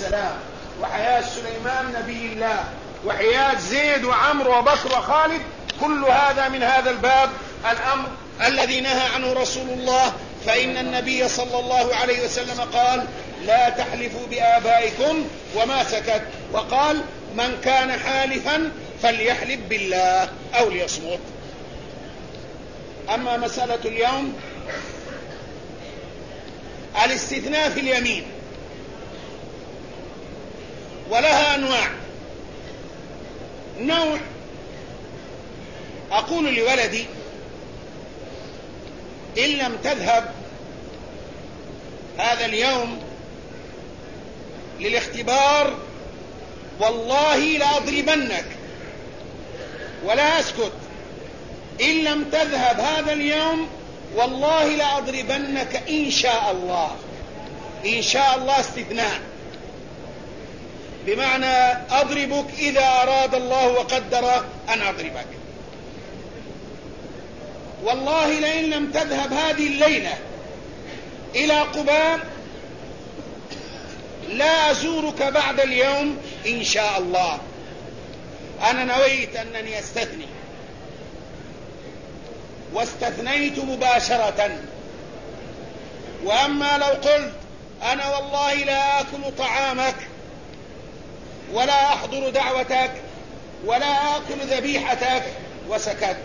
السلام، وحياة سليمان نبي الله، وحياة زيد وعمرو وبكر وخالد، كل هذا من هذا الباب، الأمر الذي نهى عنه رسول الله. فإن النبي صلى الله عليه وسلم قال: لا تحلفوا بآبائكم، وما سكت، وقال: من كان حالفا فليحلف بالله أو ليصمت. أما مسألة اليوم، الاستثناء في اليمين، ولها أنواع. نوع أقول لولدي: إن لم تذهب هذا اليوم للاختبار والله لأضربنك، ولا أسكت. إن لم تذهب هذا اليوم والله لأضربنك إن شاء الله. إن شاء الله استثناء، بمعنى أضربك إذا أراد الله وقدر أن أضربك. والله لئن لم تذهب هذه الليلة إلى قباء لا أزورك بعد اليوم إن شاء الله. أنا نويت أنني أستثني، واستثنيت مباشرة. وأما لو قلت: أنا والله لا آكل طعامك، ولا أحضر دعوتك، ولا آكل ذبيحتك، وسكت،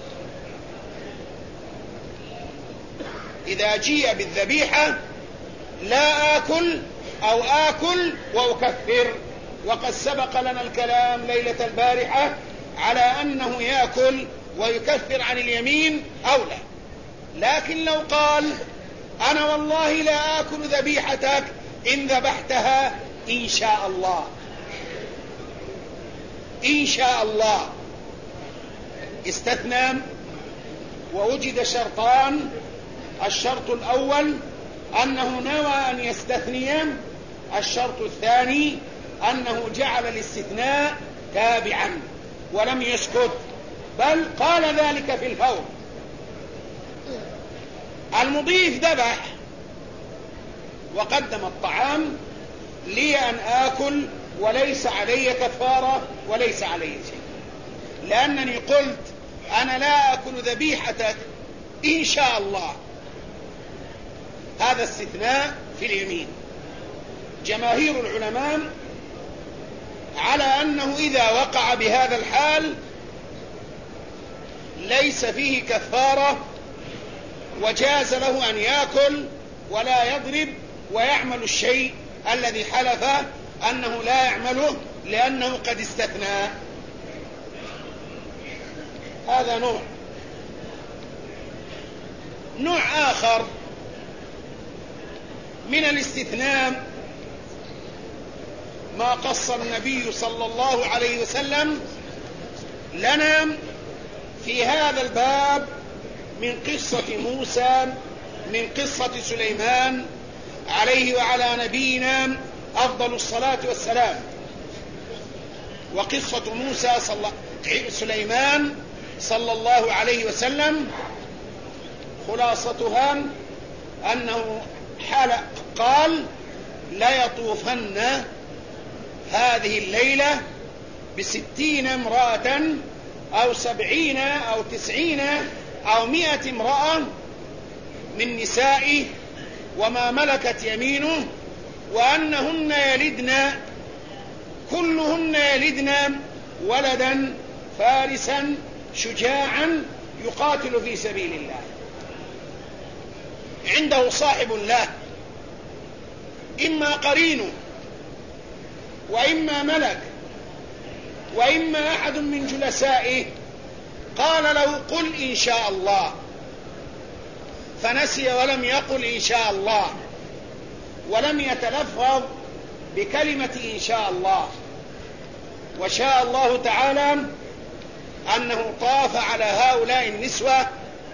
إذا جيء بالذبيحة لا آكل أو آكل وأكفر. وقد سبق لنا الكلام ليلة البارحة على أنه يأكل ويكفر عن اليمين أولى. لكن لو قال: أنا والله لا آكل ذبيحتك إن ذبحتها إن شاء الله، إن شاء الله، استثنى، ووجد شرطان. الشرط الأول أنه نوى أن يستثني، الشرط الثاني أنه جعل الاستثناء تابعا ولم يسكت، بل قال ذلك في الفور. المضيف ذبح وقدم الطعام لي أن آكل، وليس علي كفارة وليس علي شيء، لأنني قلت: أنا لا آكل ذبيحتك إن شاء الله. هذا استثناء في اليمين. جماهير العلماء على أنه إذا وقع بهذا الحال ليس فيه كفارة، وجاز له أن يأكل ولا يضرب ويعمل الشيء الذي حلف أنه لا يعمله لأنه قد استثنى. هذا نوع آخر من الاستثناء ما قص النبي صلى الله عليه وسلم لنا في هذا الباب من قصة موسى، من قصة سليمان عليه وعلى نبينا أفضل الصلاة والسلام. وقصة سليمان صلى الله عليه وسلم خلاصتها أنه قال: ليطوفن هذه الليلة ب60 امرأة أو 70 أو 90 أو 100 امرأة من نسائه وما ملكت يمينه، وأنهن يلدن، كلهن يلدن ولدا فارسا شجاعا يقاتل في سبيل الله، عنده صاحب له، إما قرينه وإما ملك وإما أحد من جلسائه. قال له: قل إن شاء الله، فنسي ولم يقل إن شاء الله، ولم يتلفظ بكلمة إن شاء الله. وشاء الله تعالى أنه طاف على هؤلاء النسوة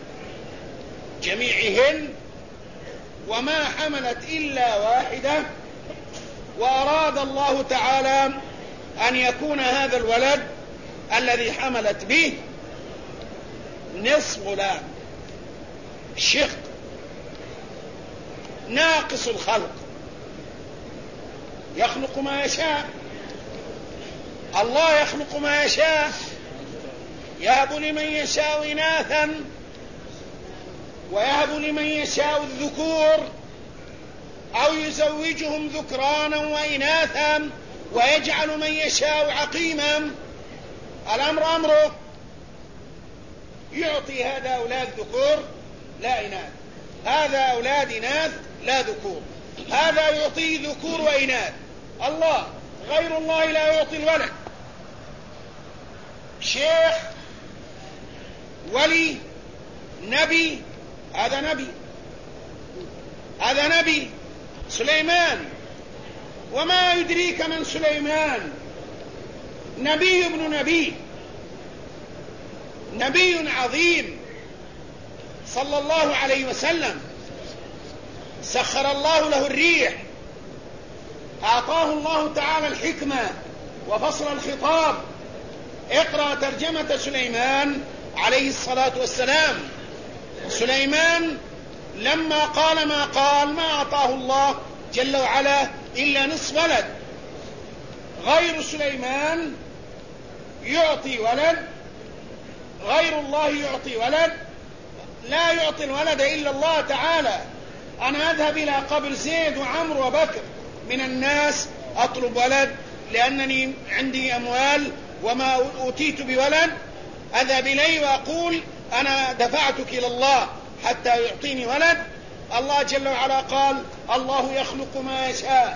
جميعهن وما حملت إلا واحدة، وأراد الله تعالى أن يكون هذا الولد الذي حملت به نصف غلام شق ناقص الخلق، يخلق ما يشاء. الله يخلق ما يشاء، يهب لمن يشاء إناثا ويهب لمن يشاء الذكور أو يزوجهم ذكرانا وإناثا ويجعل من يشاء عقيما. الأمر أمره، يعطي هذا أولاد ذكور لا إناث، هذا أولاد إناث لا ذكور، هذا يعطي ذكور وإناث. الله غير الله لا يعطي الولد. شيخ، ولي، نبي، هذا نبي سليمان. وما يدريك من سليمان؟ نبي ابن نبي عظيم صلى الله عليه وسلم، سخر الله له الريح، أعطاه الله تعالى الحكمة وفصل الخطاب. اقرأ ترجمة سليمان عليه الصلاة والسلام. سليمان لما قال ما قال ما أعطاه الله جل وعلا إلا نصف ولد. غير سليمان يعطي ولد، غير الله يعطي ولد، لا يعطي الولد إلا الله تعالى. أنا أذهب إلى قبر زيد وعمر وبكر من الناس أطلب ولد لأنني عندي أموال وما أوتيت بولد، أذهب إليه وأقول أنا دفعتك إلى الله حتى يعطيني ولد. الله جل وعلا قال الله يخلق ما يشاء،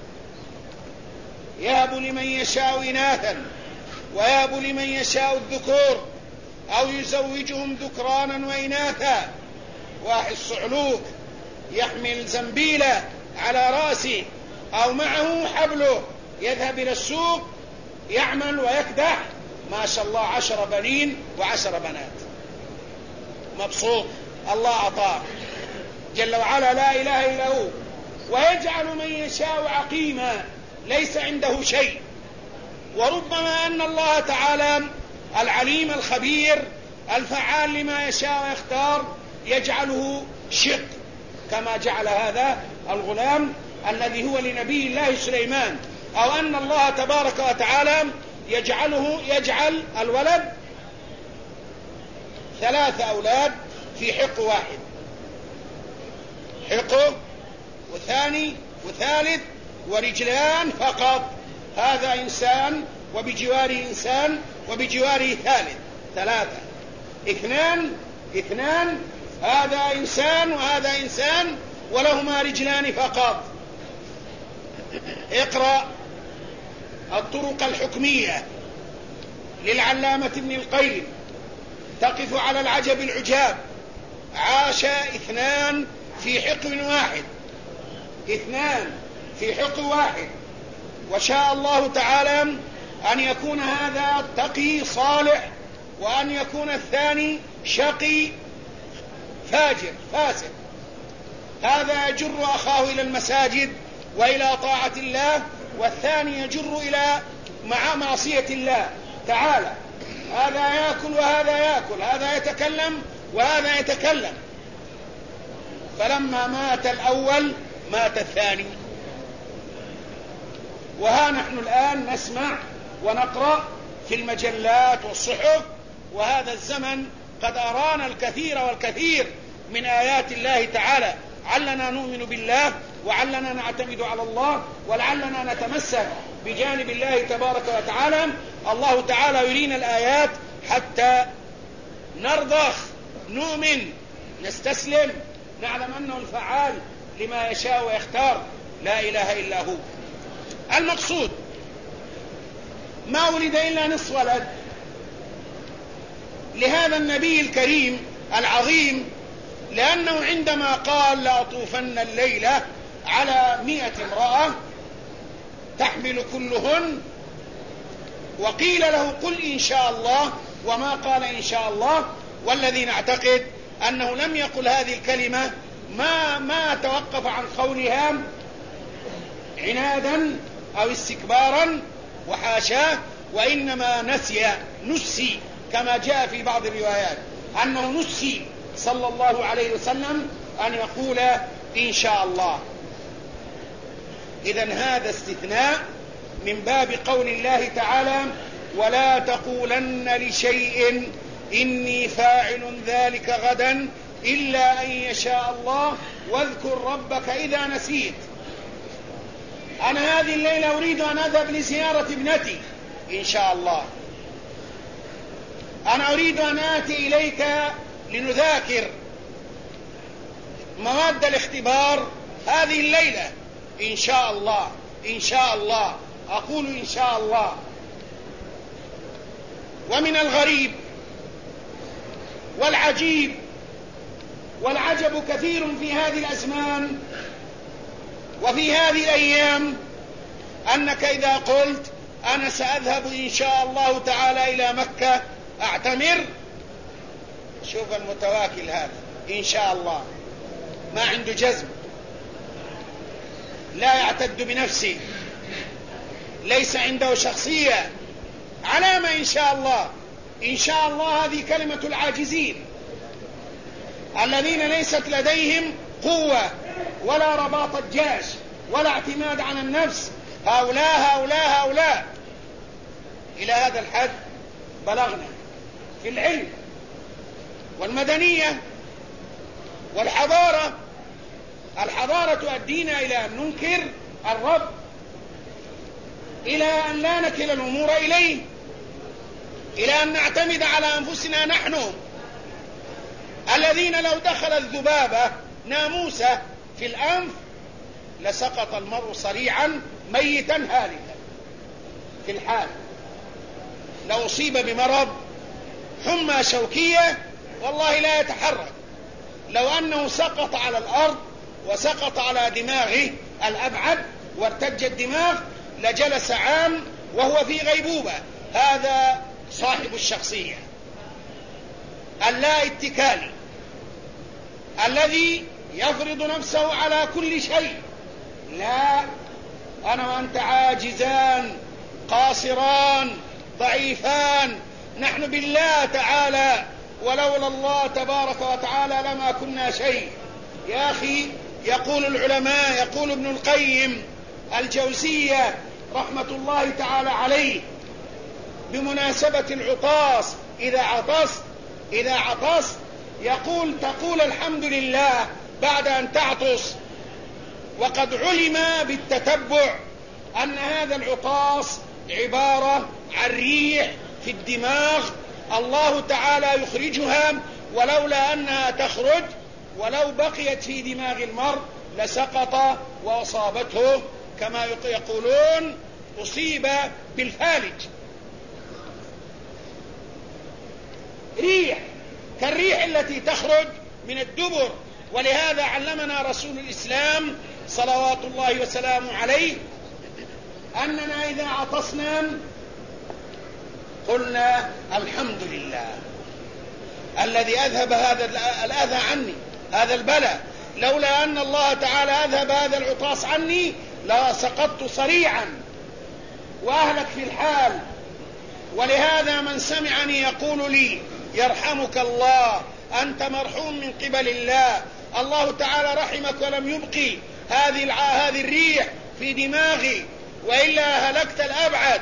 يهب لمن يشاء إناثا ويهب لمن يشاء الذكور أو يزوجهم ذكرانا وإناثا. واحد صعلوك يحمل زنبيلة على رأسه أو معه حبله يذهب إلى السوق يعمل ويكدح، ما شاء الله 10 بنين و10 بنات، مبسوط. الله أعطاه جل وعلا لا إله إلا هو. ويجعل من يشاء عقيما، ليس عنده شيء. وربما أن الله تعالى العليم الخبير الفعال لما يشاء ويختار يجعله شق، كما جعل هذا الغلام الذي هو لنبي الله سليمان. أو أن الله تبارك وتعالى يجعل الولد 3 أولاد في حق واحد، حقه وثاني وثالث ورجلان فقط. هذا إنسان وبجواره إنسان وبجواره ثالث، 3. 2 هذا إنسان وهذا إنسان ولهما رجلان فقط. اقرأ الطرق الحكمية للعلامة ابن القيم، تقف على العجب العجاب. عاش 2 في حقل واحد، 2 في حقل واحد، وشاء الله تعالى أن يكون هذا تقي صالح وأن يكون الثاني شقي فاجر فاسد. هذا يجر أخاه إلى المساجد وإلى طاعة الله، والثاني يجر إلى معصية الله تعالى. هذا يأكل وهذا يأكل، هذا يتكلم وهذا يتكلم. فلما مات الأول مات الثاني. وها نحن الآن نسمع ونقرأ في المجلات والصحف، وهذا الزمن قد أرانا الكثير والكثير من آيات الله تعالى. علنا نؤمن بالله وعلنا نعتمد على الله ولعلنا نتمسك بجانب الله تبارك وتعالى. الله تعالى يرينا الآيات حتى نرضخ، نؤمن، نستسلم، نعلم أنه الفعال لما يشاء ويختار، لا إله إلا هو. المقصود ما ولد إلا نصف ولد لهذا النبي الكريم العظيم، لأنه عندما قال لأطوفن الليلة على 100 امرأة تحمل كلهن، وقيل له قل إن شاء الله، وما قال إن شاء الله. والذي نعتقد أنه لم يقل هذه الكلمة ما توقف عن قولها عنادا أو استكبارا وحاشاه، وإنما نسي كما جاء في بعض الروايات أنه نسي صلى الله عليه وسلم أن يقول إن شاء الله. إذن هذا استثناء من باب قول الله تعالى: ولا تقولن لشيء إني فاعل ذلك غدا إلا أن يشاء الله واذكر ربك إذا نسيت. أنا هذه الليلة أريد أن أذهب لزيارة ابنتي إن شاء الله. أنا أريد أن آتي إليك لنذاكر مواد الاختبار هذه الليلة إن شاء الله. إن شاء الله، أقول إن شاء الله. ومن الغريب والعجيب والعجب كثير في هذه الأزمان وفي هذه الأيام أنك إذا قلت أنا سأذهب إن شاء الله تعالى إلى مكة أعتمر، شوف المتواكل هذا إن شاء الله، ما عنده جزم، لا يعتد بنفسه، ليس عنده شخصية، علامة إن شاء الله. إن شاء الله هذه كلمة العاجزين الذين ليست لديهم قوة ولا رباط الجيش ولا اعتماد على النفس. هؤلاء إلى هذا الحد بلغنا في العلم والمدنية والحضارة. الحضارة تؤدينا إلى أن ننكر الرب، إلى أن لا نكل الأمور إليه، إلى أن نعتمد على أنفسنا نحن الذين لو دخل الذبابة ناموسة في الأنف لسقط المرء صريعا ميتا هالكا في الحال. لو أصيب بمرض حمى شوكية والله لا يتحرك. لو أنه سقط على الأرض وسقط على دماغه الأبعد وارتج الدماغ لجلس عام وهو في غيبوبة. هذا صاحب الشخصية اللا اتكالي الذي يفرض نفسه على كل شيء. لا، أنا وأنت عاجزان قاصران ضعيفان، نحن بالله تعالى، ولولا الله تبارك وتعالى لما كنا شيء. يا أخي، يقول العلماء، يقول ابن القيم الجوزية رحمة الله تعالى عليه بمناسبة العطاس: إذا عطست تقول الحمد لله بعد أن تعطس. وقد علم بالتتبع أن هذا العطاس عبارة عن ريح في الدماغ الله تعالى يخرجها، ولولا أنها تخرج ولو بقيت في دماغ المرء لسقط وأصابته كما يقولون أصيب بالفالج. ريح كالريح التي تخرج من الدبر. ولهذا علمنا رسول الإسلام صلوات الله وسلامه عليه أننا إذا عطسنا قلنا الحمد لله الذي أذهب هذا الأذى عني، هذا البلاء. لولا أن الله تعالى أذهب هذا العطاس عني لسقطت صريعا وأهلك في الحال. ولهذا من سمعني يقول لي يرحمك الله، أنت مرحوم من قبل الله، الله تعالى رحمك ولم يبقي هذه الريح في دماغي وإلا هلكت الأبعد.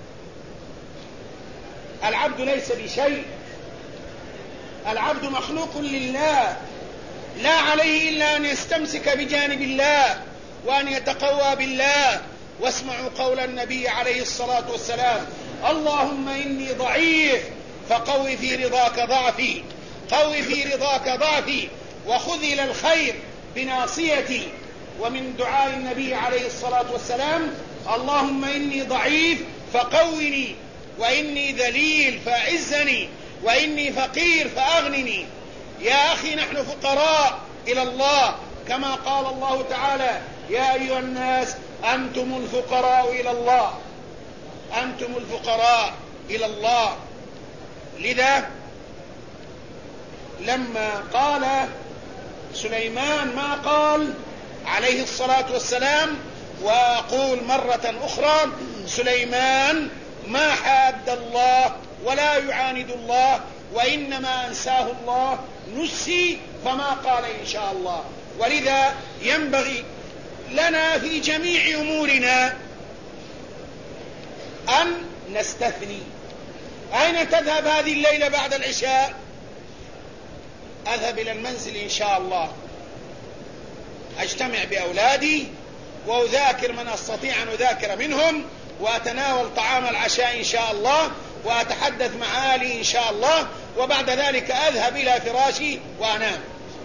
العبد ليس بشيء، العبد مخلوق لله، لا عليه إلا أن يستمسك بجانب الله وأن يتقوى بالله. واسمعوا قول النبي عليه الصلاة والسلام: اللهم إني ضعيف فقوي في رضاك ضعفي، قوي في رضاك ضعفي وخذ إلى الخير بناصيتي. ومن دعاء النبي عليه الصلاة والسلام: اللهم إني ضعيف فقوني، وإني ذليل فأعزني، وإني فقير فأغنني. يا أخي، نحن فقراء إلى الله كما قال الله تعالى: يا أيها الناس أنتم الفقراء إلى الله، أنتم الفقراء إلى الله. لذا لما قال سليمان ما قال عليه الصلاة والسلام، وأقول مرة أخرى: سليمان ما حاد الله ولا يعاند الله، وإنما أنساه الله، نسي فما قال إن شاء الله. ولذا ينبغي لنا في جميع أمورنا أن نستثني. أين تذهب هذه الليلة بعد العشاء؟ أذهب إلى المنزل إن شاء الله، أجتمع بأولادي وأذاكر من أستطيع أن أذاكر منهم، وأتناول طعام العشاء إن شاء الله، وأتحدث مع أهلي إن شاء الله، وبعد ذلك أذهب إلى فراشي وأنام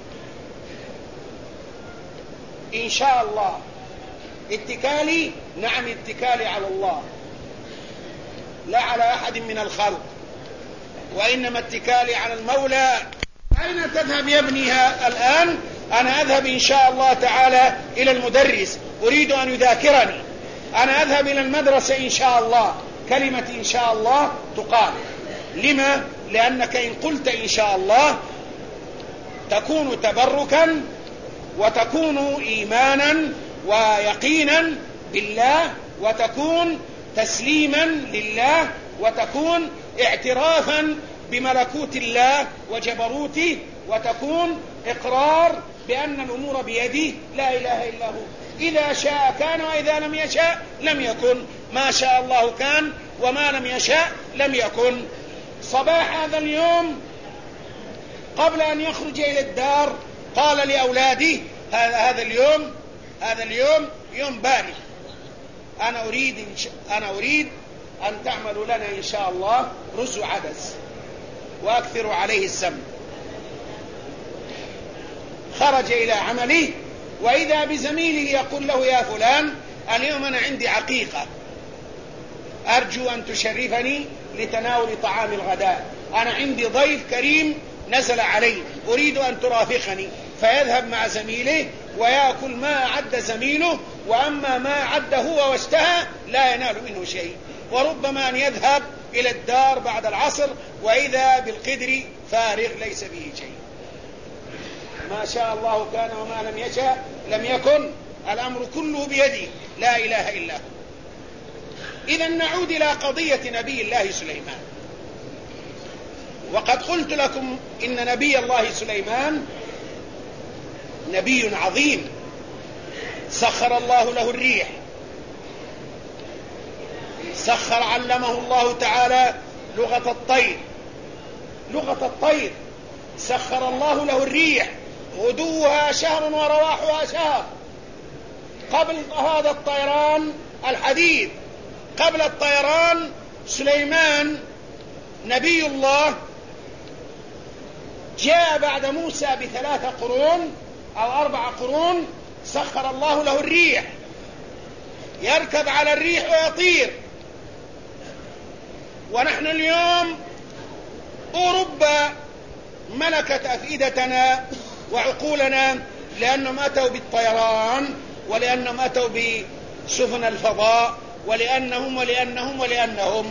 إن شاء الله. اتكالي، نعم اتكالي على الله لا على أحد من الخلق، وإنما اتكالي على المولى. أين تذهب يا ابني الآن؟ أنا أذهب إن شاء الله تعالى إلى المدرس، أريد أن يذاكرني. أنا أذهب إلى المدرسة إن شاء الله. كلمة إن شاء الله تقال. لما؟ لأنك إن قلت إن شاء الله تكون تبركا، وتكون إيمانا ويقينا بالله، وتكون تسليما لله، وتكون اعترافا بملكوت الله وجبروته، وتكون إقرار بأن الأمور بيده لا إله إلا هو. إذا شاء كان، وإذا لم يشاء لم يكن. ما شاء الله كان، وما لم يشاء لم يكن. صباح هذا اليوم قبل أن يخرج إلى الدار قال لأولادي هذا اليوم يوم بارد، أنا أريد أن تعملوا لنا إن شاء الله رز عدس وأكثروا عليه السمن. خرج إلى عمله، وإذا بزميله يقول له يا فلان اليوم أنا عندي عقيقة، أرجو أن تشرفني لتناول طعام الغداء، أنا عندي ضيف كريم نزل علي، أريد أن ترافقني. فيذهب مع زميله ويأكل ما أعد زميله، وأما ما أعد هو واشتهى لا ينال منه شيء. وربما أن يذهب إلى الدار بعد العصر وإذا بالقدر فارغ ليس فيه شيء. ما شاء الله كان، وما لم يشاء لم يكن. الأمر كله بيده لا إله إلا هو. إذا نعود إلى قضية نبي الله سليمان. وقد قلت لكم إن نبي الله سليمان نبي عظيم، سخر الله له الريح، علمه الله تعالى لغة الطير، سخر الله له الريح، غدوها شهر ورواحها شهر. قبل هذا الطيران الحديث، قبل الطيران سليمان نبي الله جاء بعد موسى ب3 قرون أو 4 قرون، سخر الله له الريح، يركب على الريح ويطير. ونحن اليوم أوروبا ملكت أفئدتنا وعقولنا، لأنهم أتوا بالطيران، ولأنهم أتوا بسفن الفضاء، ولأنهم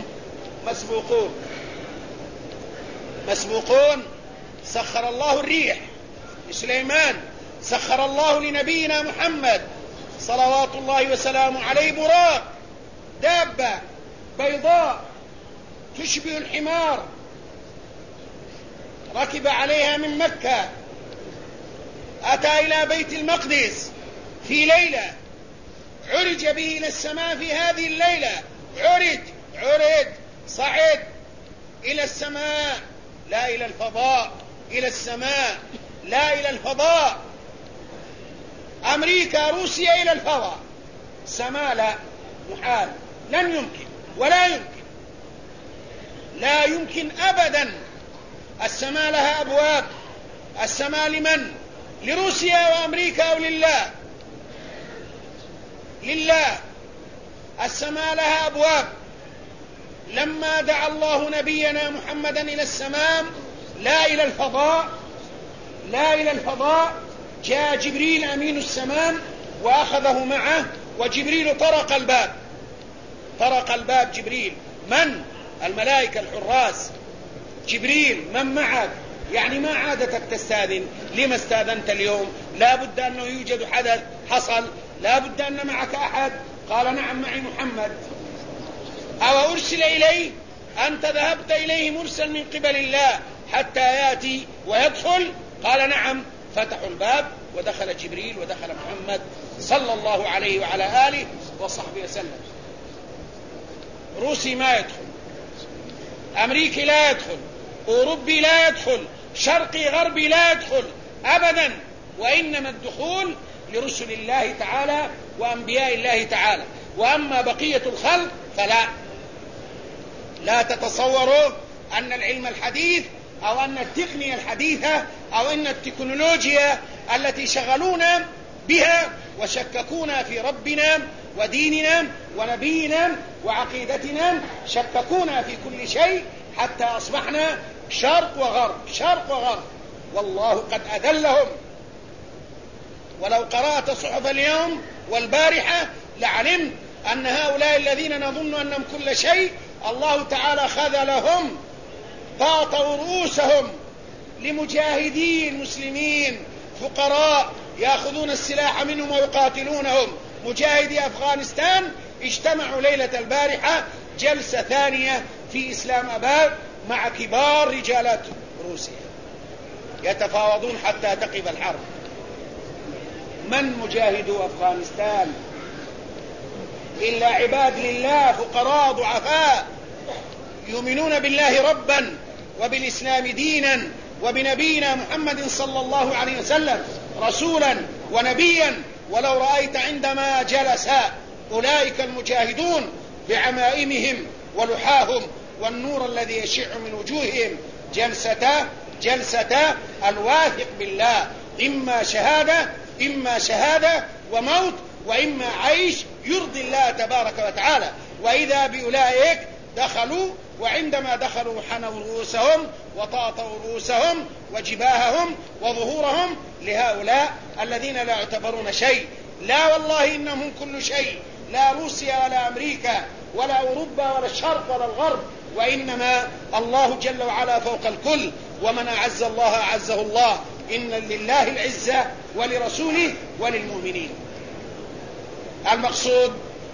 مسبوقون. سخر الله الريح لسليمان، سخر الله لنبينا محمد صلوات الله وسلامه عليه براق، دابة بيضاء تشبه الحمار، ركب عليها من مكة، أتى إلى بيت المقدس في ليلة، عرج به إلى السماء في هذه الليلة، عرج صعد إلى السماء، لا إلى الفضاء، إلى السماء لا إلى الفضاء. أمريكا روسيا إلى الفضاء، سماء لا، محال، لن يمكن ولا يمكن، لا يمكن أبدا. السماء لها أبواب. السماء لمن؟ لروسيا وأمريكا أو لله؟ لله. السماء لها أبواب. لما دعا الله نبينا محمدا إلى السماء لا إلى الفضاء، جاء جبريل أمين السماء وأخذه معه، وجبريل طرق الباب جبريل. من؟ الملائكة الحراس. جبريل من معك؟ يعني ما عادتك تستاذن؟ لما استاذنت اليوم؟ لا بد أنه يوجد حدث حصل، لا بد أن معك أحد. قال نعم معي محمد. أو أرسل إليه؟ أنت ذهبت إليه مرسل من قبل الله حتى يأتي ويدخل؟ قال نعم. فتحوا الباب ودخل جبريل ودخل محمد صلى الله عليه وعلى آله وصحبه وسلم. روسي ما يدخل، أمريكي لا يدخل، أوروبي لا يدخل، شرقي غربي لا يدخل أبدا، وإنما الدخول لرسل الله تعالى وأنبياء الله تعالى. وأما بقية الخلق فلا. لا تتصوروا أن العلم الحديث أو أن التقنية الحديثة أو أن التكنولوجيا التي شغلونا بها وشككونا في ربنا وديننا ونبينا وعقيدتنا، شككونا في كل شيء حتى أصبحنا شرق وغرب شرق وغرب، والله قد أذلهم. ولو قرأت صحف اليوم والبارحة لعلمت أن هؤلاء الذين نظن أنهم كل شيء الله تعالى خذلهم، طاطوا رؤوسهم لمجاهدين مسلمين فقراء يأخذون السلاح منهم ويقاتلونهم. مجاهدي أفغانستان اجتمعوا ليلة البارحة جلسة ثانية في إسلام أباد مع كبار رجالات روسيا يتفاوضون حتى تقف الحرب. من مجاهدو أفغانستان إلا عباد لله فقراء ضعفاء يؤمنون بالله ربا وبالإسلام دينا وبنبينا محمد صلى الله عليه وسلم رسولا ونبيا. ولو رأيت عندما جلس أولئك المجاهدون بعمائمهم ولحاهم والنور الذي يشع من وجوههم جلسة الواثق بالله، إما شهادة وموت وإما عيش يرضي الله تبارك وتعالى. وإذا بأولئك دخلوا، وعندما دخلوا حنوا رؤوسهم وطاطوا رؤوسهم وجباههم وظهورهم لهؤلاء الذين لا يعتبرون شيء. لا والله إنهم كل شيء، لا روسيا ولا أمريكا ولا أوروبا ولا الشرق ولا الغرب، وإنما الله جل وعلا فوق الكل. ومن أعز الله أعزه الله. إن لله العزة ولرسوله وللمؤمنين. المقصود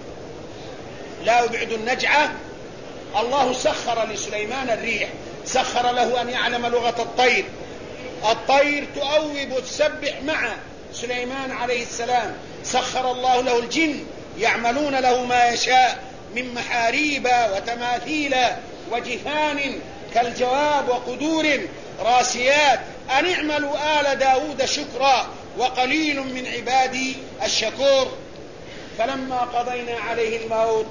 لا يبعد النجعة. الله سخر لسليمان الريح، سخر له أن يعلم لغة الطير. الطير تؤوب تسبح مع سليمان عليه السلام. سخر الله له الجن يعملون له ما يشاء من محاريب وتماثيل وجفان كالجواب وقدور راسيات أن اعملوا آل داود شكرا وقليل من عبادي الشكور. فلما قضينا عليه الموت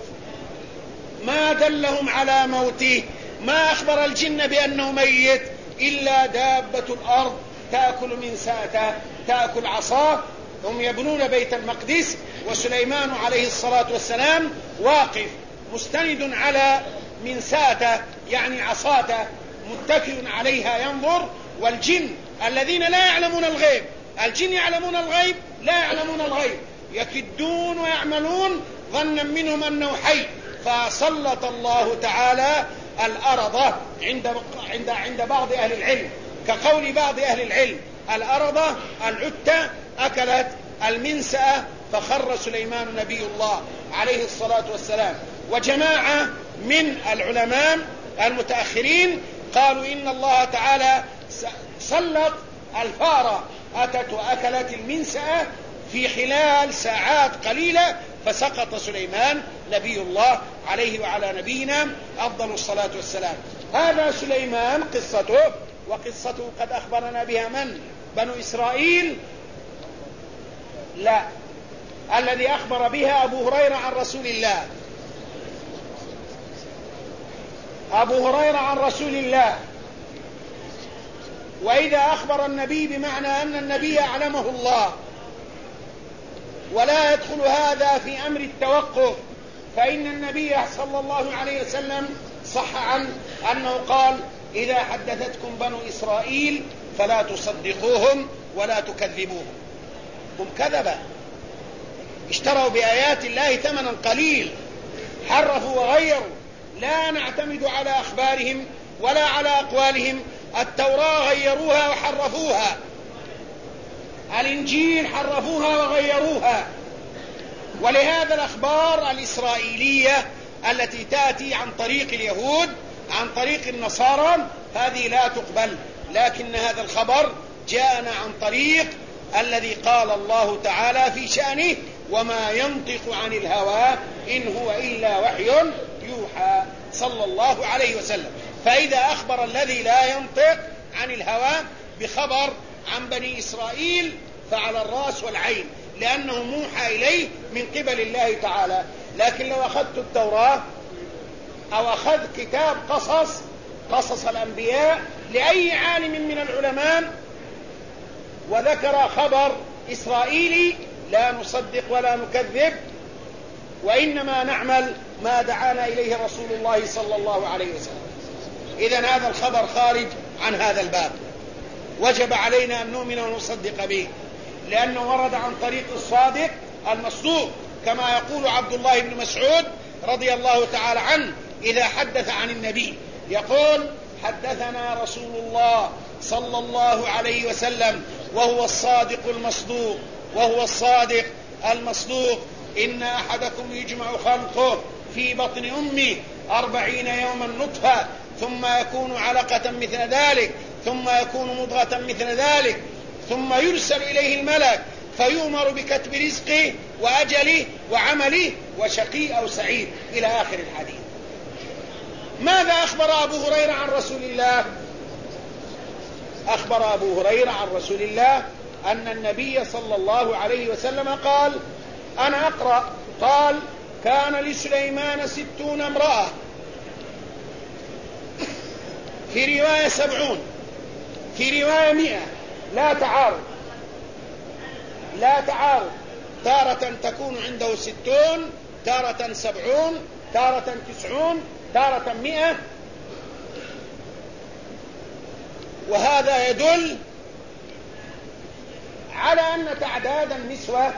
ما دلهم على موته، ما أخبر الجن بأنه ميت إلا دابة الأرض تأكل من ساته، تأكل عصاه. هم يبنون بيت المقدس وسليمان عليه الصلاة والسلام واقف مستند على منساته يعني عصاته متكئ عليها ينظر. والجن الذين لا يعلمون الغيب، الجن يعلمون الغيب لا يعلمون الغيب، يكدون ويعملون ظنا منهم أنه حي. فسلط الله تعالى الأرض عند بعض أهل العلم، كقول بعض أهل العلم الأرض العتة أكلت المنسأة فخر سليمان نبي الله عليه الصلاة والسلام. وجماعة من العلماء المتأخرين قالوا إن الله تعالى سلط الفارة أتت وأكلت المنسأة في خلال ساعات قليلة فسقط سليمان نبي الله عليه وعلى نبينا أفضل الصلاة والسلام. هذا سليمان قصته، وقصته قد أخبرنا بها من؟ بنو إسرائيل؟ لا، الذي أخبر بها أبو هريرة عن رسول الله. أبو هريرة عن رسول الله. وإذا أخبر النبي بمعنى أن النبي أعلمه الله، ولا يدخل هذا في أمر التوقف، فإن النبي صلى الله عليه وسلم صح عنه أنه قال: إذا حدثتكم بنو إسرائيل فلا تصدقوهم ولا تكذبوهم. هم كذبة، اشتروا بآيات الله ثمنا قليل، حرفوا وغيروا. لا نعتمد على أخبارهم ولا على أقوالهم. التوراة غيروها وحرفوها، الإنجيل حرفوها وغيروها. ولهذا الأخبار الإسرائيلية التي تأتي عن طريق اليهود عن طريق النصارى هذه لا تقبل، لكن هذا الخبر جاءنا عن طريق الذي قال الله تعالى في شأنه: وما ينطق عن الهوى إن هو إلا وحي يوحى صلى الله عليه وسلم. فإذا أخبر الذي لا ينطق عن الهوى بخبر عن بني إسرائيل فعلى الرأس والعين، لأنه موحى إليه من قبل الله تعالى. لكن لو أخذت التوراة أو أخذ كتاب قصص الأنبياء لأي عالم من العلماء وذكر خبر إسرائيلي لا نصدق ولا نكذب، وإنما نعمل ما دعانا إليه رسول الله صلى الله عليه وسلم. إذن هذا الخبر خارج عن هذا الباب، وجب علينا أن نؤمن ونصدق به، لأنه ورد عن طريق الصادق المصدوق، كما يقول عبد الله بن مسعود رضي الله تعالى عنه إذا حدث عن النبي يقول: حدثنا رسول الله صلى الله عليه وسلم وهو الصادق المصدوق إن أحدكم يجمع خلقه في بطن أمه 40 يوما نطفة ثم يكون علقة مثل ذلك ثم يكون مضغة مثل ذلك ثم يرسل إليه الملك فيؤمر بكتب رزقه وأجله وعمله وشقي أو سعيد إلى آخر الحديث. ماذا أخبر أبو هريرة عن رسول الله؟ أخبر أبو هريرة عن رسول الله أن النبي صلى الله عليه وسلم قال: أنا أقرأ، قال: كان لسليمان 60 امرأة، في رواية 70، في رواية 100، لا تعارض، تارة تكون عنده 60، تارة 70، تارة 90، تارة 100. وهذا يدل على أن تعداد النسوة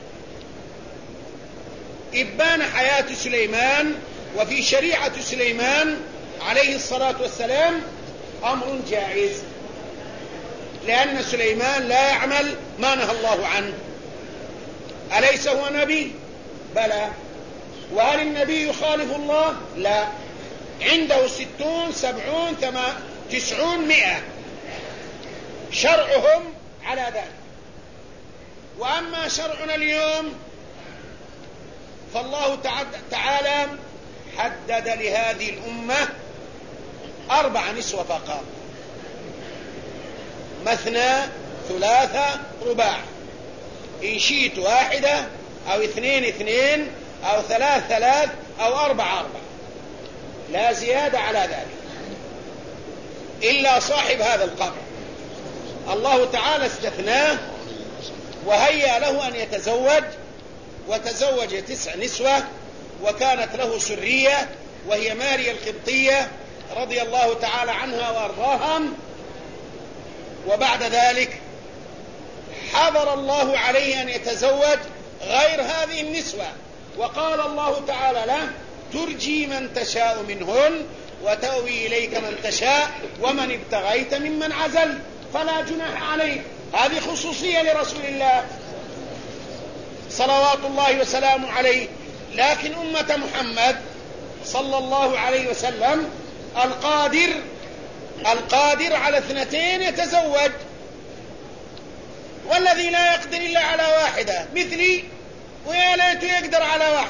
إبان حياة سليمان وفي شريعة سليمان عليه الصلاة والسلام أمر جائز، لأن سليمان لا يعمل ما نهى الله عنه. أليس هو نبي؟ بلى. وهل النبي يخالف الله؟ لا. عنده 60 70 90 100 شرعهم على ذلك. وأما شرعنا اليوم فالله تعالى حدد لهذه الأمة 4 نسوة فقط: مثنى، ثلاثة، رباع، إن شئت 1 أو 2 أو 3 أو 4، لا زيادة على ذلك إلا صاحب هذا القبر. الله تعالى استثناه وهيأ له أن يتزوج، وتزوج 9 نسوة، وكانت له سرية وهي ماريا القبطية رضي الله تعالى عنها وأرضاها. وبعد ذلك حضر الله عليه أن يتزوج غير هذه النسوة، وقال الله تعالى له: ترجي من تشاء منهن وتأوي إليك من تشاء ومن ابتغيت ممن عزل فلا جناح عليك. هذه خصوصية لرسول الله صلوات الله وسلامه عليه. لكن أمة محمد صلى الله عليه وسلم القادر على 2 يتزوج، والذي لا يقدر إلا على 1 مثلي، ويا ليت يقدر على 1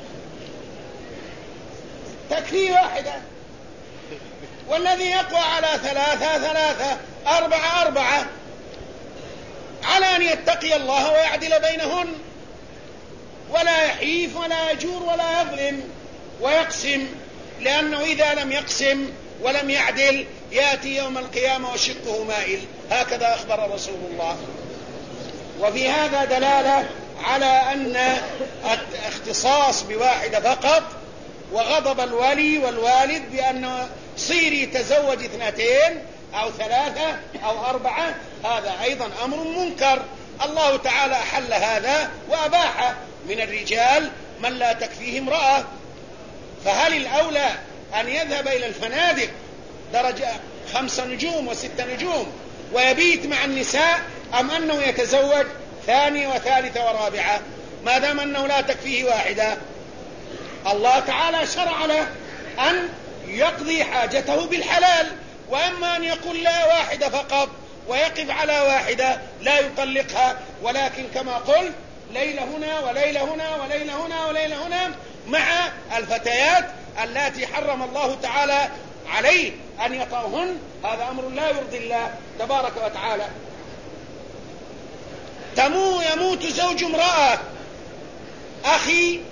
تكفي 1، والذي يقوى على 3 4 على أن يتقي الله ويعدل بينهن، ولا يحيف ولا يجور ولا يظلم ويقسم، لأنه إذا لم يقسم ولم يعدل يأتي يوم القيامة وشقه مائل. هكذا أخبر رسول الله. وفي هذا دلالة على أن اختصاص ب1 فقط، وغضب الولي والوالد بأن صيري تزوج 2 أو 3 أو 4، هذا أيضا أمر منكر. الله تعالى أحل هذا وأباح من الرجال من لا تكفيه امرأة. فهل الأولى أن يذهب إلى الفنادق درجة 5 نجوم و6 نجوم ويبيت مع النساء، أم أنه يتزوج 2 و3 و4 ما دام أنه لا تكفيه 1؟ الله تعالى شرع له أن يقضي حاجته بالحلال، وأما أن يقول لا 1 فقط ويقف على 1 لا يطلقها، ولكن كما قلت ليلة هنا وليلة هنا وليلة هنا وليلة هنا مع الفتيات التي حرم الله تعالى عليه أن يطأهن. هذا أمر لا يرضي الله تبارك وتعالى. يموت زوج امرأة، أخي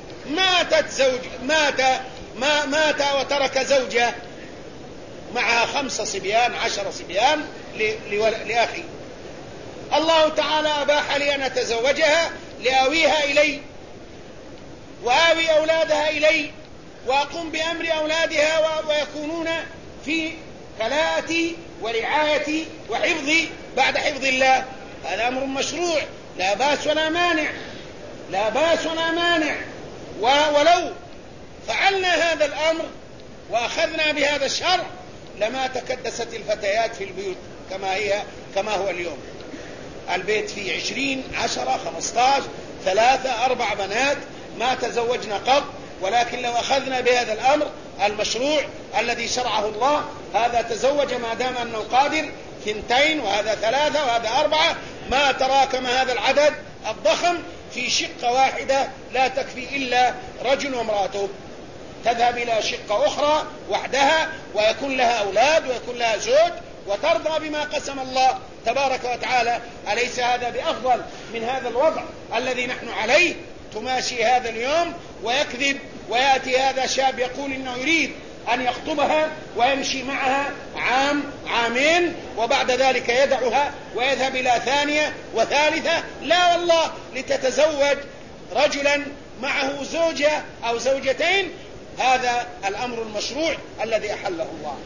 مات وترك زوجة مع 5 صبيان 10 صبيان لأخي. الله تعالى أباح لي أن أتزوجها لآويها إلي وآوي أولادها إلي وأقوم بأمر أولادها ويكونون في كلاءتي ورعايتي وحفظي بعد حفظ الله. هذا أمر مشروع لا بأس ولا مانع، لا بأس ولا مانع. ولو فعلنا هذا الأمر وأخذنا بهذا الشرع لما تكدست الفتيات في البيوت كما هو اليوم. البيت فيه 20 10 15 3 4 بنات ما تزوجنا قط، ولكن لو أخذنا بهذا الأمر المشروع الذي شرعه الله، هذا تزوج ما دام أنه قادر 2 وهذا 3 وهذا 4، ما تراكم هذا العدد الضخم في شقة واحدة لا تكفي إلا رجل وامرأته، تذهب إلى شقة أخرى وحدها ويكون لها أولاد ويكون لها زوج وترضى بما قسم الله تبارك وتعالى. أليس هذا بأفضل من هذا الوضع الذي نحن عليه؟ تماشي هذا اليوم ويكذب ويأتي هذا شاب يقول إنه يريد أن يخطبها ويمشي معها 1 2 وبعد ذلك يدعها ويذهب إلى 2 وثالثة. لا والله، لتتزوج رجلا معه زوجة أو زوجتين. هذا الأمر المشروع الذي أحله الله.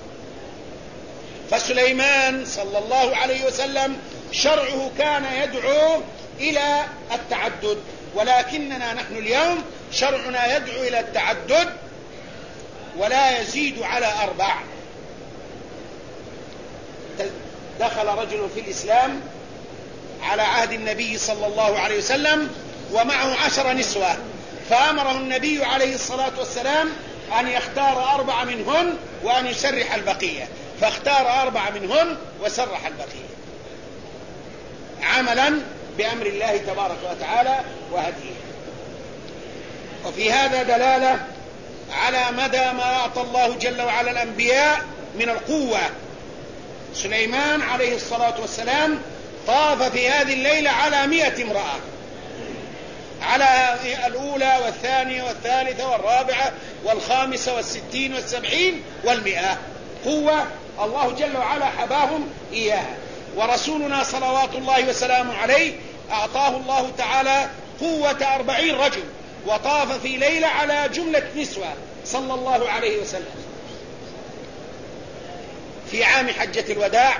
فسليمان صلى الله عليه وسلم شرعه كان يدعو إلى التعدد، ولكننا نحن اليوم شرعنا يدعو إلى التعدد ولا يزيد على 4. دخل رجل في الإسلام على عهد النبي صلى الله عليه وسلم ومعه 10 نسوة، فأمره النبي عليه الصلاة والسلام أن يختار 4 منهن وأن يسرح البقية، فاختار 4 منهن وسرح البقية عملا بأمر الله تبارك وتعالى وهديه. وفي هذا دلالة على مدى ما أعطى الله جل وعلا الأنبياء من القوة. سليمان عليه الصلاة والسلام طاف في هذه الليلة على 100 امرأة، على الأولى والثانية والثالثة والرابعة والخامسة والستين والسبعين والمئة. قوة الله جل وعلا حباهم إياها. ورسولنا صلوات الله وسلامه عليه أعطاه الله تعالى قوة 40 رجل، وطاف في ليلة على جملة نسوة صلى الله عليه وسلم. في عام حجة الوداع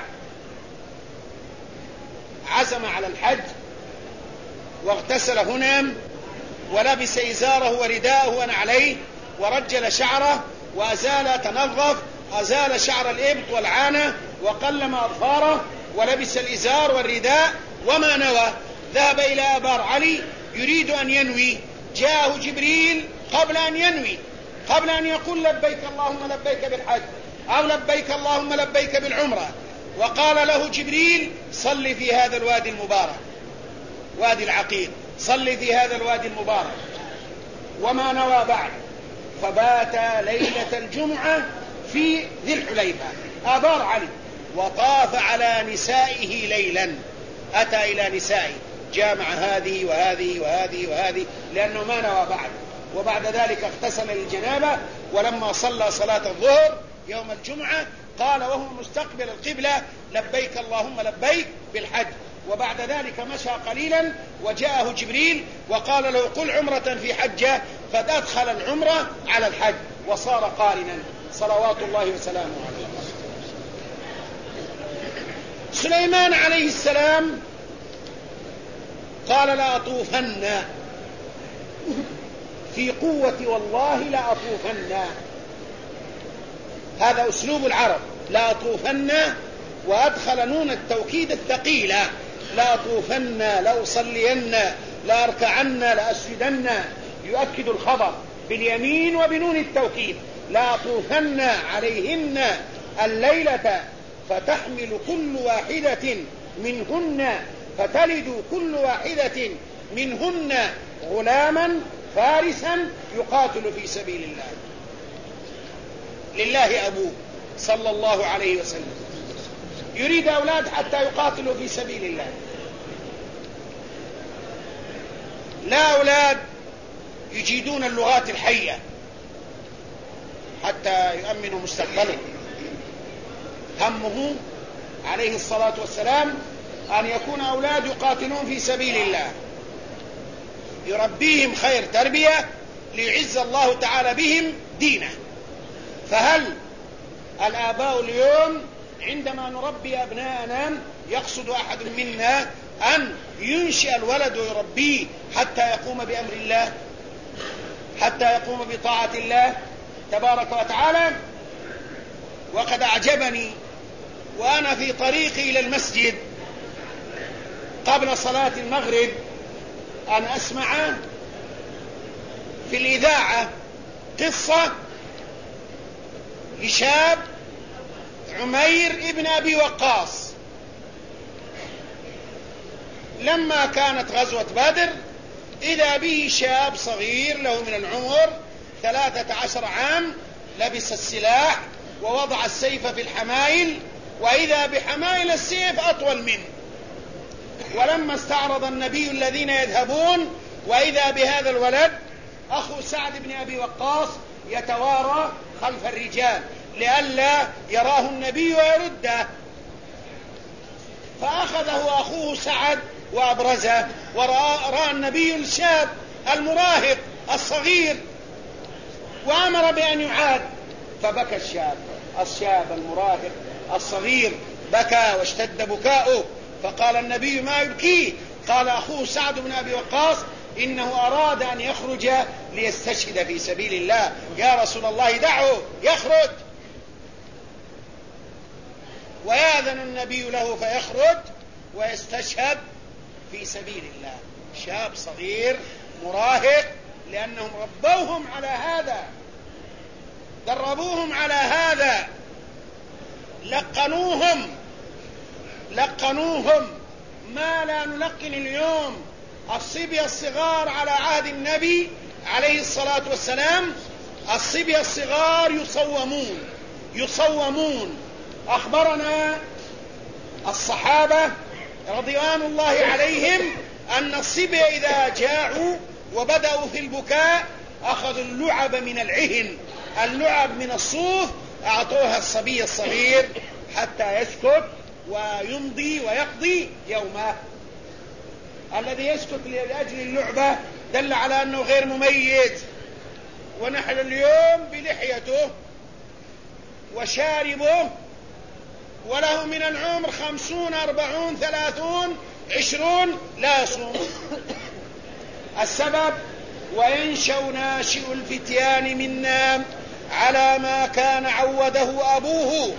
عزم على الحج واغتسل هنا ولبس إزاره ورداءه ونعليه ورجل شعره وأزال تنظف، أزال شعر الإبط والعانة وقلم أظفاره ولبس الإزار والرداء وما نوى. ذهب إلى أبار علي يريد أن ينوي، جاءه جبريل قبل أن ينوي، قبل أن يقول لبيك اللهم لبيك بالحج أو لبيك اللهم لبيك بالعمرة، وقال له جبريل صل في هذا الوادي المبارك، وادي العقيق، صل في هذا الوادي المبارك. وما نوى بعد، فبات ليلة الجمعة في ذي الحليفة آبار علي، وطاف على نسائه ليلا، أتى إلى نسائه جامع هذه وهذه وهذه وهذه لأنه ما نوى بعد. وبعد ذلك اغتسل للجنابة، ولما صلى صلاة الظهر يوم الجمعة قال وهو مستقبل القبلة لبيك اللهم لبيك بالحج. وبعد ذلك مشى قليلا وجاءه جبريل وقال له قل عمرة في حجة، فأدخل العمرة على الحج وصار قارنا صلوات الله وسلامه عليه. سليمان عليه السلام قال لأطوفن، في قوة والله لأطوفن، هذا أسلوب العرب، لأطوفن، وأدخل نون التوكيد الثقيلة، لأطوفن لأصلين لأركعن لأسجدن، يؤكد الخبر باليمين وبنون التوكيد. لأطوفن عليهن الليلة فتحمل كل واحدة منهن فتلد كل واحدة منهن غلاما فارسا يقاتل في سبيل الله. لله أبوه صلى الله عليه وسلم يريد أولاد حتى يقاتلوا في سبيل الله، لا أولاد يجيدون اللغات الحية حتى يؤمنوا مستقبلهم. همه عليه الصلاة والسلام أن يكون أولاد يقاتلون في سبيل الله، يربيهم خير تربية ليعز الله تعالى بهم دينه. فهل الآباء اليوم عندما نربي أبناءنا يقصد أحد منا أن ينشئ الولد ويربيه حتى يقوم بأمر الله، حتى يقوم بطاعة الله تبارك وتعالى؟ وقد أعجبني وأنا في طريقي إلى المسجد قبل صلاة المغرب أن أسمع في الإذاعة قصة لشاب عمير ابن أبي وقاص. لما كانت غزوة بدر إذا به شاب صغير له من العمر 13 عام، لبس السلاح ووضع السيف في الحمائل، وإذا بحمائل السيف أطول منه. ولما استعرض النبي الذين يذهبون وإذا بهذا الولد أخو سعد بن أبي وقاص يتوارى خلف الرجال لئلا يراه النبي ويرده، فأخذه أخوه سعد وأبرزه، ورأى النبي الشاب المراهق الصغير وأمر بأن يعاد، فبكى الشاب المراهق الصغير بكى واشتد بكاؤه، فقال النبي: ما يبكيه؟ قال أخوه سعد بن أبي وقاص: إنه أراد أن يخرج ليستشهد في سبيل الله، يا رسول الله دعه يخرج. ويأذن النبي له فيخرج ويستشهد في سبيل الله. شاب صغير مراهق، لأنهم ربوهم على هذا، دربوهم على هذا، لقنوهم ما لا نلقن اليوم الصبية الصغار على عهد النبي عليه الصلاة والسلام. الصبية الصغار يصومون. أخبرنا الصحابة رضوان الله عليهم أن الصبية إذا جاعوا وبدأوا في البكاء أخذوا اللعب من العهن، اللعب من الصوف، أعطوها الصبي الصغير حتى يسكت ويمضي ويقضي يومه. الذي يسكت لأجل اللعبة دل على أنه غير مميز. ونحن اليوم بلحيته وشاربه وله من العمر 50 40 30 20 لا يصوم. السبب: وينشأ ناشئ الفتيان منا على ما كان عوده أبوه.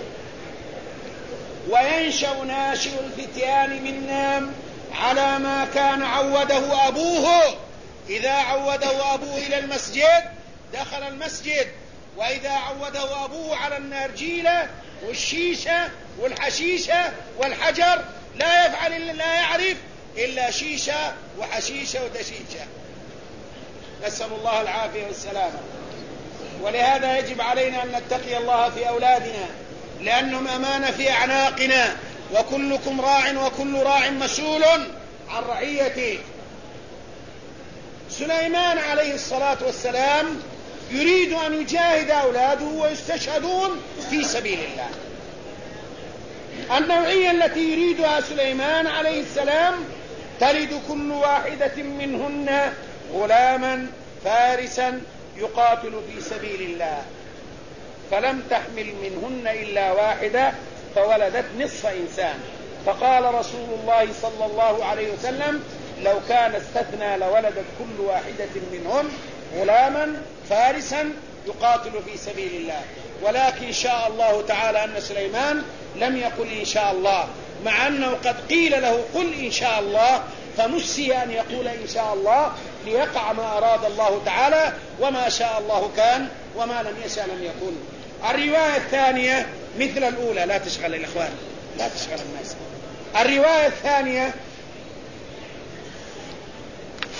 وينشأ ناشئ الفتيان منا على ما كان عوده أبوه. إذا عوده أبوه إلى المسجد دخل المسجد، وإذا عوده أبوه على النرجيلة والشيشة والحشيشة والحجر لا يعرف إلا شيشة وحشيشة ودشيشة. نسأل الله العافية والسلامة. ولهذا يجب علينا أن نتقي الله في أولادنا، لأنهم أمانة في أعناقنا، وكلكم راع وكل راع مسؤول عن رعيته. سليمان عليه الصلاة والسلام يريد أن يجاهد أولاده ويستشهدون في سبيل الله. النوعية التي يريدها سليمان عليه السلام: تلد كل واحدة منهن غلاما فارسا يقاتل في سبيل الله. فلم تحمل منهن إلا واحدة فولدت نصف إنسان. فقال رسول الله صلى الله عليه وسلم: لو كان استثنى لولدت كل واحدة منهن غلاما فارسا يقاتل في سبيل الله. ولكن شاء الله تعالى أن سليمان لم يقل إن شاء الله، مع أنه قد قيل له قل إن شاء الله، فنسي أن يقول إن شاء الله ليقع ما أراد الله تعالى، وما شاء الله كان وما لم يشاء لم يكن. الرواية الثانية مثل الأولى، لا تشغل الإخوان، لا تشغل الناس. الرواية الثانية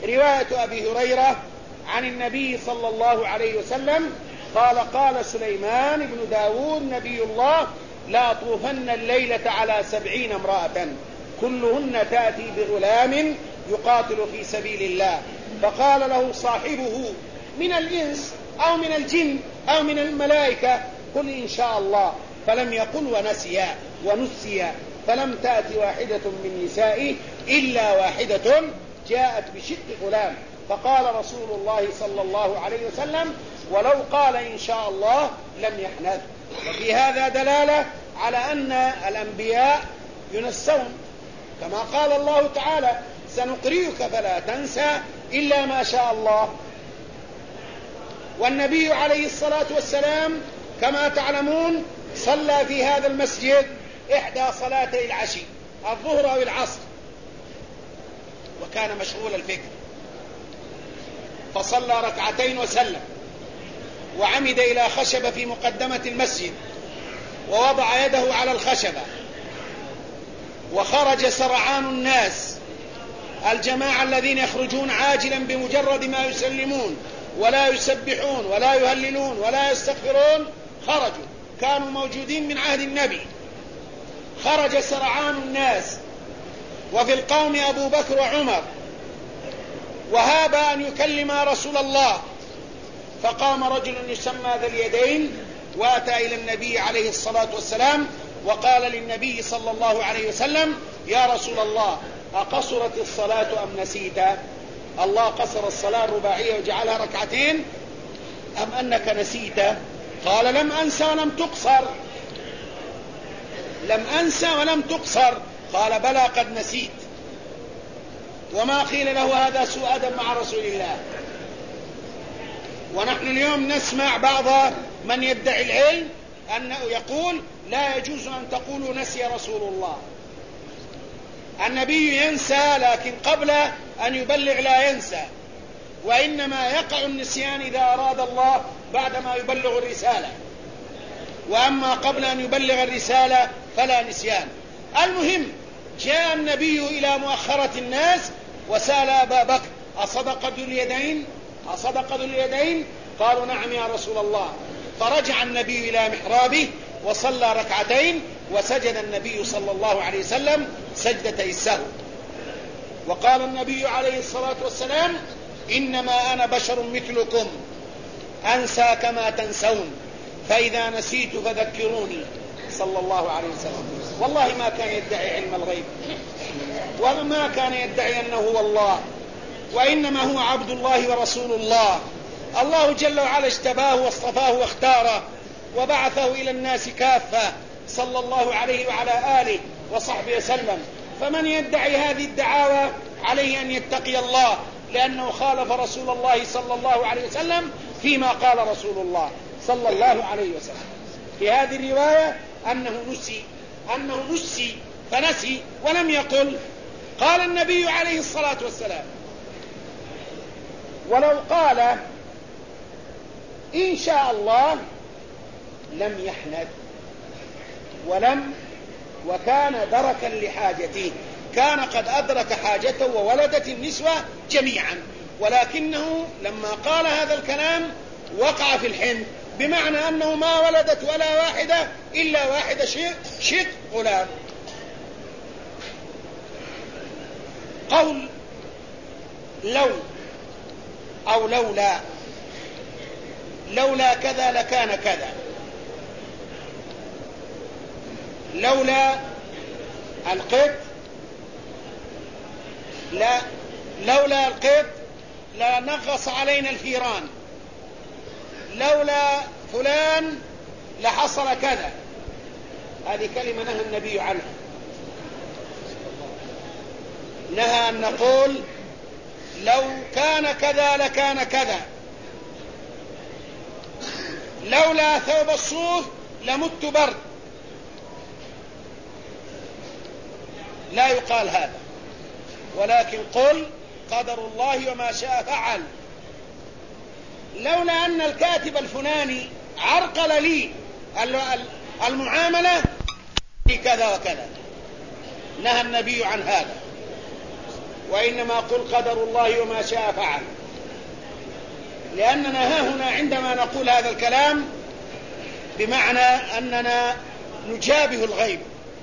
رواية أبي هريرة عن النبي صلى الله عليه وسلم قال: قال سليمان بن داود نبي الله: لا طوفن الليلة على 70 امرأة كلهن تأتي بغلام يقاتل في سبيل الله. فقال له صاحبه من الإنس أو من الجن أو من الملائكة: قل إن شاء الله. فلم يقل ونسي فلم تأت واحدة من نسائه إلا واحدة جاءت بشق غلام. فقال رسول الله صلى الله عليه وسلم: ولو قال إن شاء الله لم يحنث. وفي هذا دلالة على أن الأنبياء ينسون، كما قال الله تعالى: سنقرئك فلا تنسى إلا ما شاء الله. والنبي عليه الصلاة والسلام كما تعلمون صلى في هذا المسجد إحدى صلاتي العشي، الظهر أو العصر، وكان مشغول الفكر، فصلى ركعتين وسلم، وعمد إلى خشبة في مقدمة المسجد ووضع يده على الخشبة، وخرج سرعان الناس، الجماعة الذين يخرجون عاجلا بمجرد ما يسلمون ولا يسبحون ولا يهللون ولا يستغفرون، خرجوا، كانوا موجودين من عهد النبي. خرج سرعان الناس، وفي القوم أبو بكر وعمر، وهاب أن يكلم رسول الله، فقام رجل يسمى ذا اليدين وأتى إلى النبي عليه الصلاة والسلام وقال للنبي صلى الله عليه وسلم: يا رسول الله، أقصرت الصلاة أم نسيت؟ الله قصر الصلاة الرباعية وجعلها ركعتين أم أنك نسيت؟ قال: لم أنسى ولم تقصر. لم أنسى ولم تقصر. قال: بلى قد نسيت. وما قيل له هذا سوء أدب مع رسول الله. ونحن اليوم نسمع بعض من يدعي العلم أنه يقول: لا يجوز أن تقولوا نسي رسول الله. النبي ينسى، لكن قبل أن يبلغ لا ينسى، وإنما يقع النسيان إذا أراد الله بعدما يبلغ الرسالة، وأما قبل أن يبلغ الرسالة فلا نسيان. المهم، جاء النبي إلى مؤخرة الناس وسأل أبا بكر: أصدق ذو اليدين؟ أصدق ذو اليدين؟ قالوا: نعم يا رسول الله. فرجع النبي إلى محرابه وصلى ركعتين، وسجد النبي صلى الله عليه وسلم سجدتي السهو. وقال النبي عليه الصلاة والسلام: إنما أنا بشر مثلكم أنسى كما تنسون، فإذا نسيت فذكروني، صلى الله عليه وسلم. والله ما كان يدعي علم الغيب، وما كان يدعي أنه هو الله، وإنما هو عبد الله ورسول الله. الله جل وعلا اجتباه واصطفاه واختاره وبعثه إلى الناس كافة، صلى الله عليه وعلى آله وصحبه وسلم. فمن يدعي هذه الدعاوى عليه أن يتقي الله، لأنه خالف رسول الله صلى الله عليه وسلم فيما قال رسول الله صلى الله عليه وسلم. في هذه الرواية أنه نسي فنسي ولم يقل. قال النبي عليه الصلاة والسلام: ولو قال إن شاء الله لم يحنث، وكان دركا لحاجته، كان قد أدرك حاجته وولدت النسوة جميعا، ولكنه لما قال هذا الكلام وقع في الحنث، بمعنى أنه ما ولدت ولا واحدة إلا واحدة شق غلام. قول لو أو لولا كذا لكان كذا، لولا القط لنغص علينا الفيران، لولا فلان لحصل كذا. هذه كلمة نهى النبي عنها، نهى أن نقول لو كان كذا لكان كذا، لولا ثوب الصوف لمت برد، لا يقال هذا، ولكن قل قدر الله وما شاء فعل. لولا أن الكاتب الفلاني عرقل لي المعاملة في كذا وكذا، نهى النبي عن هذا. وإنما قل قدر الله وما شاء فعل. لأننا ها هنا عندما نقول هذا الكلام بمعنى أننا نجابه الغيب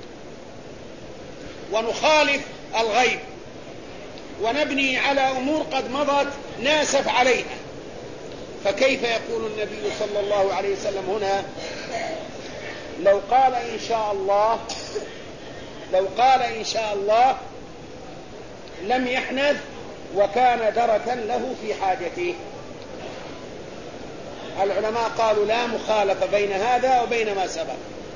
ونخالف الغيب ونبني على أمور قد مضت ناسف عليها. فكيف يقول النبي صلى الله عليه وسلم هنا لو قال إن شاء الله لم يحنث وكان دركا له في حاجته؟ العلماء قالوا لا مخالفة بين هذا وبين ما سبق.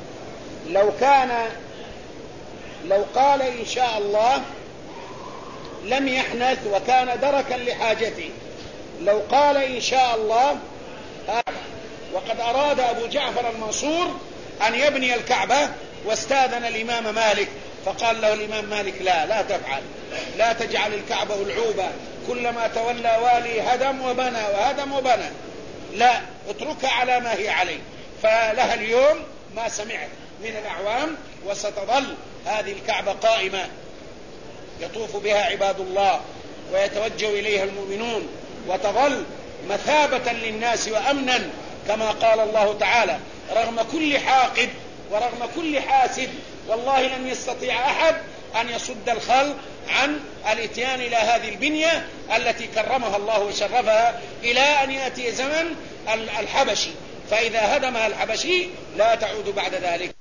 لو قال إن شاء الله لم يحنث وكان دركا لحاجته، لو قال إن شاء الله، وقد أراد أبو جعفر المنصور أن يبني الكعبة واستاذن الإمام مالك، فقال له الإمام مالك لا تفعل، لا تجعل الكعبة العوبة كلما تولى والي هدم وبنى وهدم وبنى، لا، اتركها على ما هي عليه. فلها اليوم ما سمعت من الأعوام، وستظل هذه الكعبة قائمة يطوف بها عباد الله ويتوجه إليها المؤمنون، وتظل مثابة للناس وأمنا كما قال الله تعالى: رغم كل حاقد ورغم كل حاسد والله لن يستطيع أحد أن يصد الخلق عن الاتيان إلى هذه البنية التي كرمها الله وشرفها، إلى أن يأتي زمن الحبشي، فإذا هدمها الحبشي لا تعود بعد ذلك.